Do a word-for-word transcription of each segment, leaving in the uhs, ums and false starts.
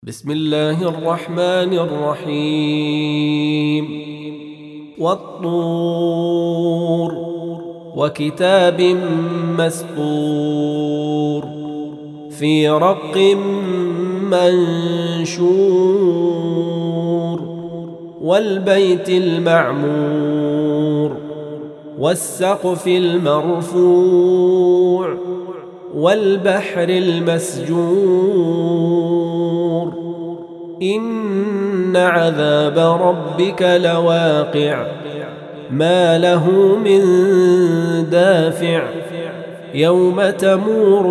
بسم الله الرحمن الرحيم والطور وكتاب مسطور في رق منشور والبيت المعمور والسقف المرفوع والبحر المسجور إن عذاب ربك لواقع ما له من دافع يوم تمور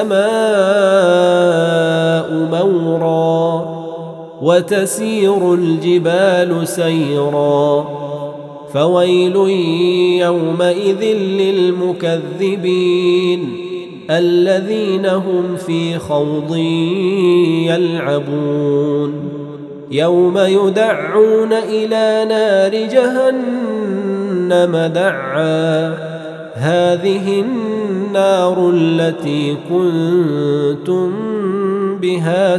السماء مورا وتسير الجبال سيرا فويل يومئذ للمكذبين الذين هم في خوض يلعبون يوم يدعون إلى نار جهنم دعا هذه النار التي كنتم بها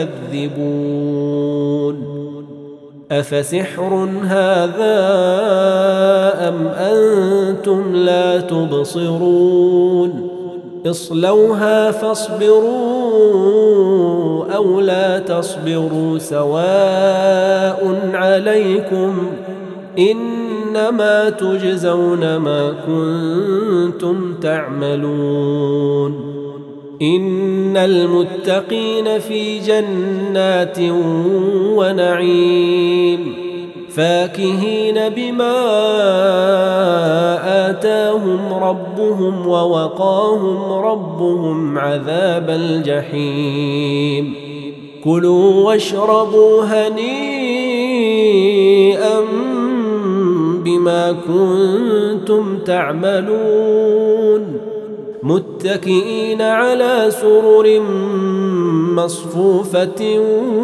تكذبون أفسحر هذا أم أنتم لا تبصرون اصلوها فاصبروا أو لا تصبروا سواء عليكم إنما تجزون ما كنتم تعملون إن المتقين في جنات ونعيم فاكهين بما آتاهم ربهم ووقاهم ربهم عذاب الجحيم كلوا واشربوا هنيئا بما كنتم تعملون متكئين على سرر مصفوفة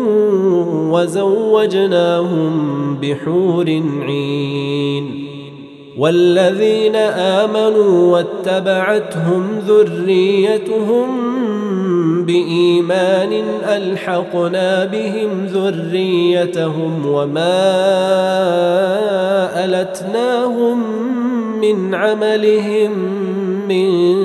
وزوجناهم بحور عين والذين آمنوا واتبعتهم ذريتهم بإيمان ألحقنا بهم ذريتهم وما ألتناهم من عملهم من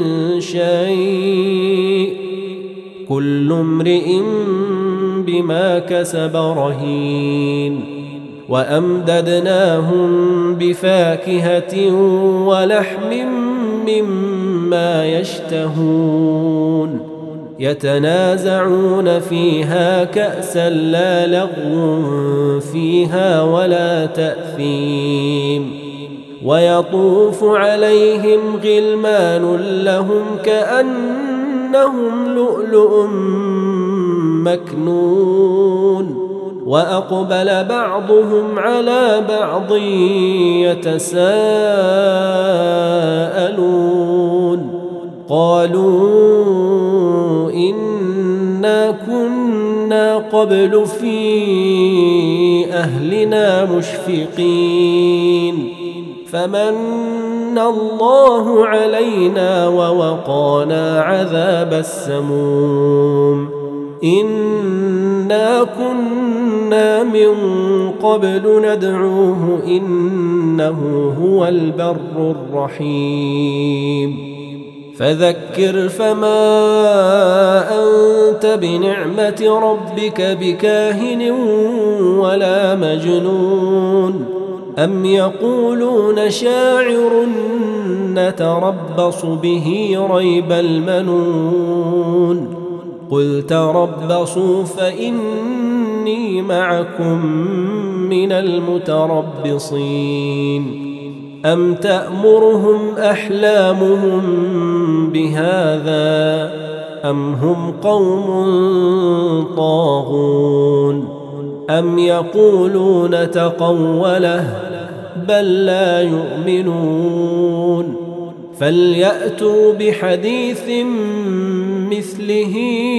شيء كل امرئ بما كسب رهين وأمددناهم بفاكهة ولحم مما يشتهون يتنازعون فيها كأسا لا لغو فيها ولا تأثيم ويطوف عليهم غلمان لهم كأنهم لؤلؤ مكنون وأقبل بعضهم على بعض يتساءلون قالوا إنا كنا قبل في أهلنا مشفقين فمن الله علينا ووقانا عذاب السموم إنا كنا من قبل ندعوه إنه هو البر الرحيم فذكر فما أنت بنعمة ربك بكاهن ولا مجنون أم يقولون شاعر نتربص به ريب المنون قل تربصوا فإني معكم من المتربصين أم تأمرهم أحلامهم بهذا أم هم قوم طاغون أم يقولون تقوله بل لا يؤمنون فليأتوا بحديث مثله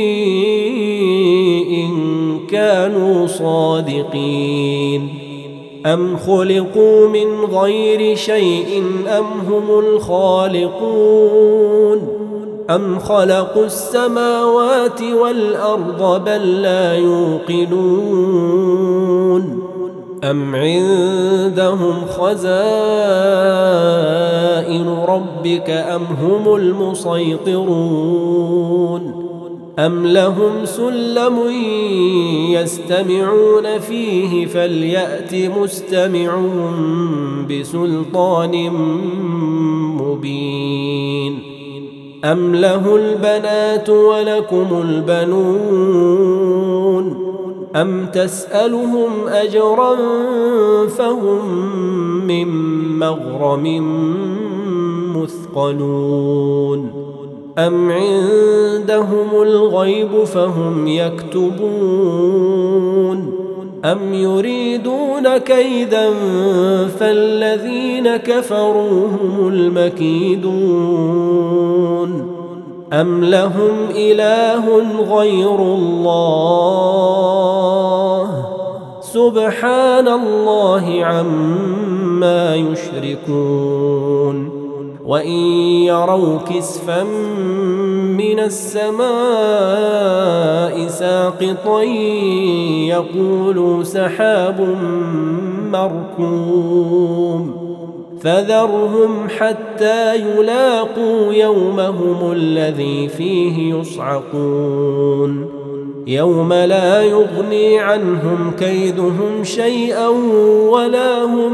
إن كانوا صادقين أم خلقوا من غير شيء أم هم الخالقون أم خلقوا السماوات والأرض بل لا يوقنون أم عندهم خزائن ربك أم هم المسيطرون أم لهم سلم يستمعون فيه فليأت مستمعون بسلطان مبين أم له البنات ولكم البنون أم تسألهم أجرا فهم من مغرم مثقلون أم عندهم الغيب فهم يكتبون أم يريدون كيدا فالذين كفروا هم المكيدون أم لهم إله غير الله سبحان الله عما يشركون وإن يروا كسفا من السماء ساقطا يقولوا سحاب مركوم فذرهم حتى يلاقوا يومهم الذي فيه يصعقون يوم لا يغني عنهم كيدهم شيئا ولا هم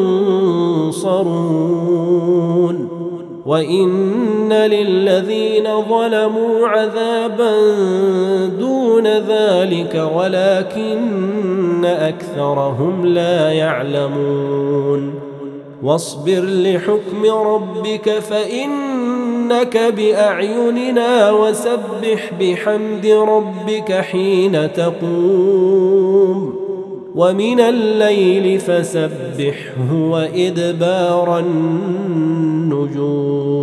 ينصرون وإن للذين ظلموا عذابا دون ذلك ولكن أكثرهم لا يعلمون واصبر لحكم ربك فإنك بأعيننا وسبح بحمد ربك حين تقوم ومن الليل فسبحه وإدبار النجوم